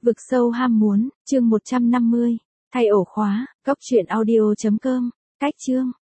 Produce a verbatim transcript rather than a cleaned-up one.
Vực sâu ham muốn, chương một trăm năm mươi. Thay ổ khóa, cốc truyện audio chấm com. Cách chương.